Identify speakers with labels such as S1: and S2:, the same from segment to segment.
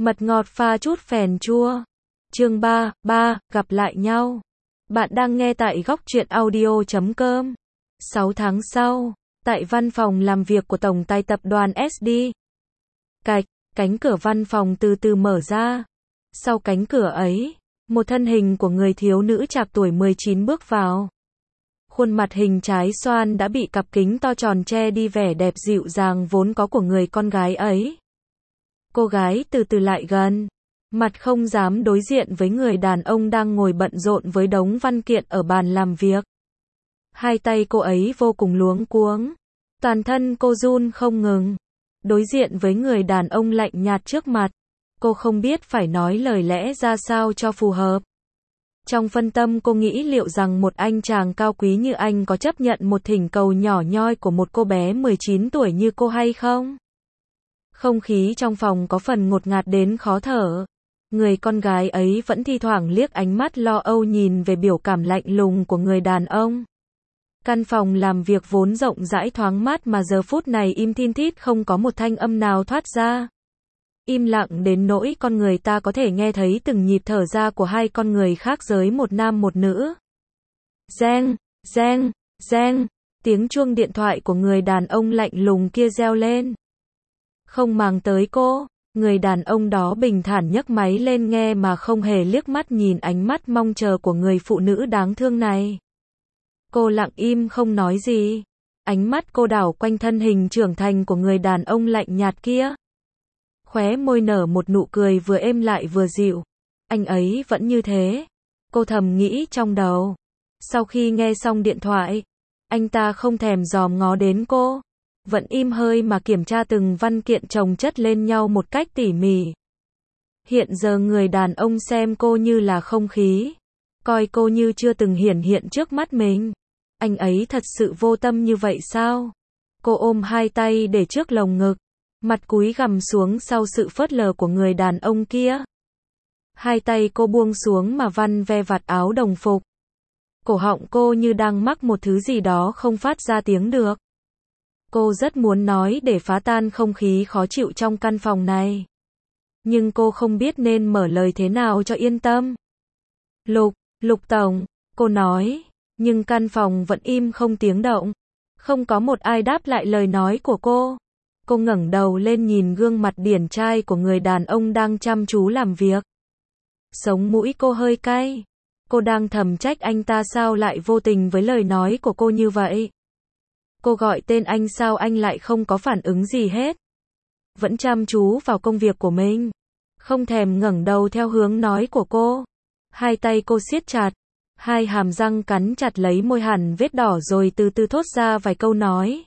S1: Mật ngọt pha chút phèn chua. Chương 3, gặp lại nhau. Bạn đang nghe tại góc truyện audio.com. 6 tháng sau, tại văn phòng làm việc của tổng tài tập đoàn SD. Cạch, cánh cửa văn phòng từ từ mở ra. Sau cánh cửa ấy, một thân hình của người thiếu nữ trạc tuổi 19 bước vào. Khuôn mặt hình trái xoan đã bị cặp kính to tròn che đi vẻ đẹp dịu dàng vốn có của người con gái ấy. Cô gái từ từ lại gần, mặt không dám đối diện với người đàn ông đang ngồi bận rộn với đống văn kiện ở bàn làm việc. Hai tay cô ấy vô cùng luống cuống, toàn thân cô run không ngừng. Đối diện với người đàn ông lạnh nhạt trước mặt, cô không biết phải nói lời lẽ ra sao cho phù hợp. Trong phân tâm cô nghĩ liệu rằng một anh chàng cao quý như anh có chấp nhận một thỉnh cầu nhỏ nhoi của một cô bé 19 tuổi như cô hay không? Không khí trong phòng có phần ngột ngạt đến khó thở. Người con gái ấy vẫn thi thoảng liếc ánh mắt lo âu nhìn về biểu cảm lạnh lùng của người đàn ông. Căn phòng làm việc vốn rộng rãi thoáng mát mà giờ phút này im thin thít không có một thanh âm nào thoát ra. Im lặng đến nỗi con người ta có thể nghe thấy từng nhịp thở ra của hai con người khác giới, một nam một nữ. Reng, reng, reng, tiếng chuông điện thoại của người đàn ông lạnh lùng kia reo lên. Không màng tới cô, người đàn ông đó bình thản nhấc máy lên nghe mà không hề liếc mắt nhìn ánh mắt mong chờ của người phụ nữ đáng thương này. Cô lặng im không nói gì. Ánh mắt cô đảo quanh thân hình trưởng thành của người đàn ông lạnh nhạt kia. Khóe môi nở một nụ cười vừa êm lại vừa dịu. Anh ấy vẫn như thế. Cô thầm nghĩ trong đầu. Sau khi nghe xong điện thoại, anh ta không thèm dòm ngó đến cô. Vẫn im hơi mà kiểm tra từng văn kiện chồng chất lên nhau một cách tỉ mỉ. Hiện giờ người đàn ông xem cô như là không khí. Coi cô như chưa từng hiển hiện trước mắt mình. Anh ấy thật sự vô tâm như vậy sao? Cô ôm hai tay để trước lồng ngực. Mặt cúi gằm xuống sau sự phớt lờ của người đàn ông kia. Hai tay cô buông xuống mà văn ve vạt áo đồng phục. Cổ họng cô như đang mắc một thứ gì đó không phát ra tiếng được. Cô rất muốn nói để phá tan không khí khó chịu trong căn phòng này. Nhưng cô không biết nên mở lời thế nào cho yên tâm. Lục tổng, cô nói, nhưng căn phòng vẫn im không tiếng động. Không có một ai đáp lại lời nói của cô. Cô ngẩng đầu lên nhìn gương mặt điển trai của người đàn ông đang chăm chú làm việc. Sống mũi cô hơi cay. Cô đang thầm trách anh ta sao lại vô tình với lời nói của cô như vậy. Cô gọi tên anh sao anh lại không có phản ứng gì hết. Vẫn chăm chú vào công việc của mình. Không thèm ngẩng đầu theo hướng nói của cô. Hai tay cô siết chặt. Hai hàm răng cắn chặt lấy môi hằn vết đỏ rồi từ từ thốt ra vài câu nói.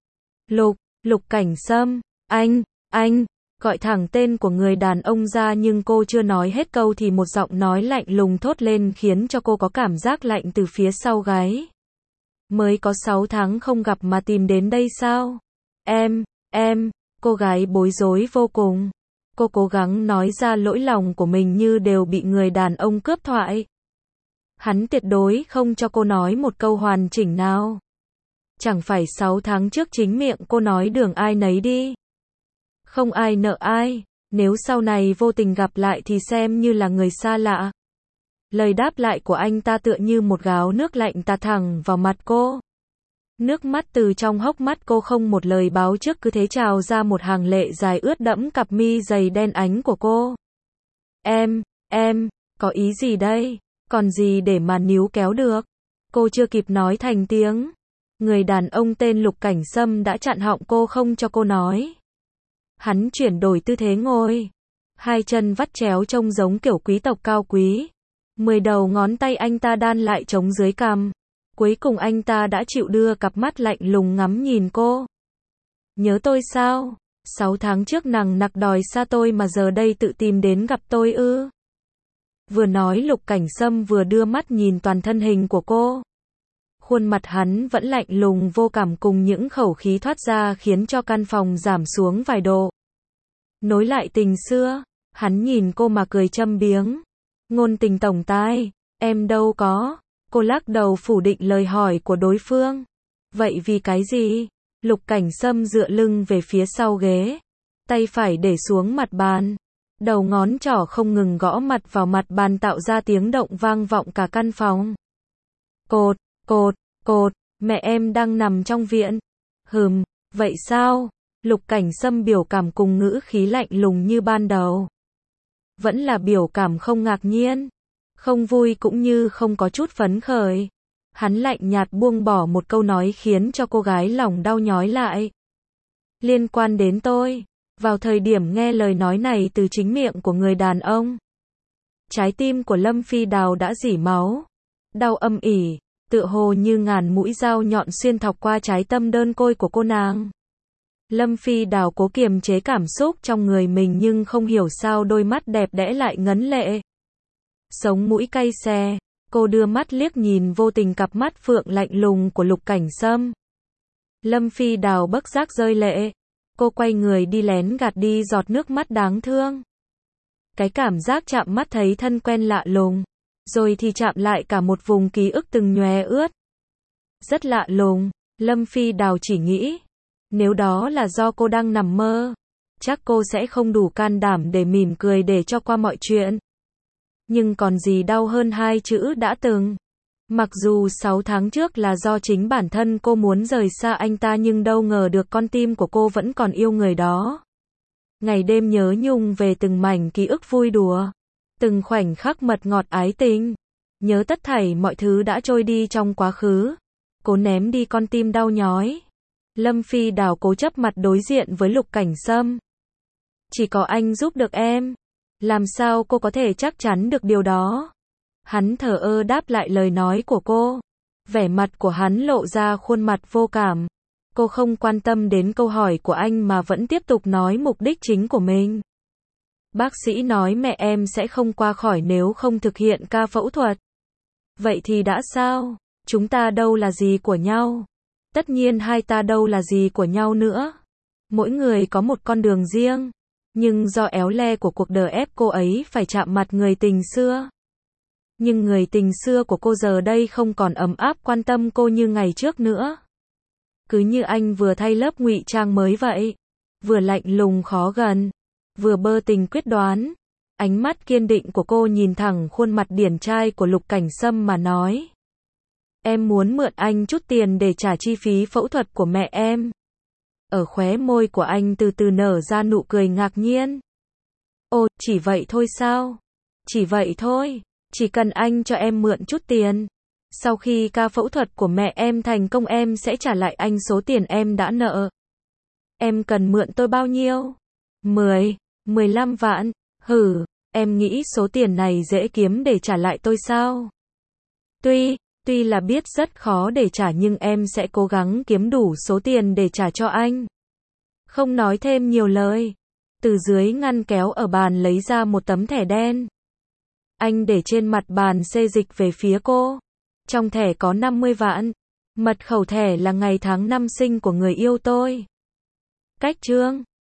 S1: Lục Cảnh Sâm, anh, gọi thẳng tên của người đàn ông ra nhưng cô chưa nói hết câu thì một giọng nói lạnh lùng thốt lên khiến cho cô có cảm giác lạnh từ phía sau gáy. Mới có 6 tháng không gặp mà tìm đến đây sao? Em, cô gái bối rối vô cùng. Cô cố gắng nói ra lỗi lòng của mình như đều bị người đàn ông cướp thoại. Hắn tuyệt đối không cho cô nói một câu hoàn chỉnh nào. Chẳng phải 6 tháng trước chính miệng cô nói đường ai nấy đi. Không ai nợ ai, nếu sau này vô tình gặp lại thì xem như là người xa lạ. Lời đáp lại của anh ta tựa như một gáo nước lạnh tạt thẳng vào mặt cô. Nước mắt từ trong hốc mắt cô không một lời báo trước cứ thế trào ra một hàng lệ dài ướt đẫm cặp mi dày đen ánh của cô. Em, có ý gì đây? Còn gì để mà níu kéo được? Cô chưa kịp nói thành tiếng. Người đàn ông tên Lục Cảnh Sâm đã chặn họng cô không cho cô nói. Hắn chuyển đổi tư thế ngồi. Hai chân vắt chéo trông giống kiểu quý tộc cao quý. 10 đầu ngón tay anh ta đan lại trống dưới cằm. Cuối cùng anh ta đã chịu đưa cặp mắt lạnh lùng ngắm nhìn cô. Nhớ tôi sao? 6 tháng trước nằng nặc đòi xa tôi mà giờ đây tự tìm đến gặp tôi ư? Vừa nói Lục Cảnh Sâm vừa đưa mắt nhìn toàn thân hình của cô. Khuôn mặt hắn vẫn lạnh lùng vô cảm cùng những khẩu khí thoát ra khiến cho căn phòng giảm xuống vài độ. Nối lại tình xưa, hắn nhìn cô mà cười châm biếng. Ngôn tình tổng tài, em đâu có. Cô lắc đầu phủ định lời hỏi của đối phương. Vậy vì cái gì? Lục Cảnh Sâm dựa lưng về phía sau ghế. Tay phải để xuống mặt bàn. Đầu ngón trỏ không ngừng gõ mặt vào mặt bàn tạo ra tiếng động vang vọng cả căn phòng. Cột, cột, cột, mẹ em đang nằm trong viện. Vậy sao? Lục Cảnh Sâm biểu cảm cùng ngữ khí lạnh lùng như ban đầu. Vẫn là biểu cảm không ngạc nhiên, không vui cũng như không có chút phấn khởi. Hắn lạnh nhạt buông bỏ một câu nói khiến cho cô gái lòng đau nhói lại. Liên quan đến tôi. Vào thời điểm nghe lời nói này từ chính miệng của người đàn ông, trái tim của Lâm Phi Đào đã rỉ máu. Đau âm ỉ, tựa hồ như ngàn mũi dao nhọn xuyên thọc qua trái tâm đơn côi của cô nàng. Lâm Phi Đào cố kiềm chế cảm xúc trong người mình nhưng không hiểu sao đôi mắt đẹp đẽ lại ngấn lệ. Sống mũi cay xè, cô đưa mắt liếc nhìn vô tình cặp mắt phượng lạnh lùng của Lục Cảnh Sâm. Lâm Phi Đào bất giác rơi lệ. Cô quay người đi lén gạt đi giọt nước mắt đáng thương. Cái cảm giác chạm mắt thấy thân quen lạ lùng, rồi thì chạm lại cả một vùng ký ức từng nhòe ướt. Rất lạ lùng, Lâm Phi Đào chỉ nghĩ, nếu đó là do cô đang nằm mơ, chắc cô sẽ không đủ can đảm để mỉm cười để cho qua mọi chuyện. Nhưng còn gì đau hơn hai chữ đã từng. Mặc dù 6 tháng trước là do chính bản thân cô muốn rời xa anh ta nhưng đâu ngờ được con tim của cô vẫn còn yêu người đó. Ngày đêm nhớ nhung về từng mảnh ký ức vui đùa, từng khoảnh khắc mật ngọt ái tình. Nhớ tất thảy mọi thứ đã trôi đi trong quá khứ. Cố ném đi con tim đau nhói. Lâm Phi Đào cố chấp mặt đối diện với Lục Cảnh Sâm. Chỉ có anh giúp được em. Làm sao cô có thể chắc chắn được điều đó? Hắn thờ ơ đáp lại lời nói của cô. Vẻ mặt của hắn lộ ra khuôn mặt vô cảm. Cô không quan tâm đến câu hỏi của anh mà vẫn tiếp tục nói mục đích chính của mình. Bác sĩ nói mẹ em sẽ không qua khỏi nếu không thực hiện ca phẫu thuật. Vậy thì đã sao? Chúng ta đâu là gì của nhau? Tất nhiên hai ta đâu là gì của nhau nữa. Mỗi người có một con đường riêng. Nhưng do éo le của cuộc đời ép cô ấy phải chạm mặt người tình xưa. Nhưng người tình xưa của cô giờ đây không còn ấm áp quan tâm cô như ngày trước nữa. Cứ như anh vừa thay lớp ngụy trang mới vậy. Vừa lạnh lùng khó gần, vừa bơ tình quyết đoán. Ánh mắt kiên định của cô nhìn thẳng khuôn mặt điển trai của Lục Cảnh Sâm mà nói. Em muốn mượn anh chút tiền để trả chi phí phẫu thuật của mẹ em. Ở khóe môi của anh từ từ nở ra nụ cười ngạc nhiên. Ồ, chỉ vậy thôi sao? Chỉ vậy thôi. Chỉ cần anh cho em mượn chút tiền. Sau khi ca phẫu thuật của mẹ em thành công em sẽ trả lại anh số tiền em đã nợ. Em cần mượn tôi bao nhiêu? 10, 15 vạn. Em nghĩ số tiền này dễ kiếm để trả lại tôi sao? Tuy là biết rất khó để trả nhưng em sẽ cố gắng kiếm đủ số tiền để trả cho anh. Không nói thêm nhiều lời. Từ dưới ngăn kéo ở bàn lấy ra một tấm thẻ đen. Anh để trên mặt bàn xê dịch về phía cô. Trong thẻ có 50 vạn. Mật khẩu thẻ là ngày tháng năm sinh của người yêu tôi. Cách chương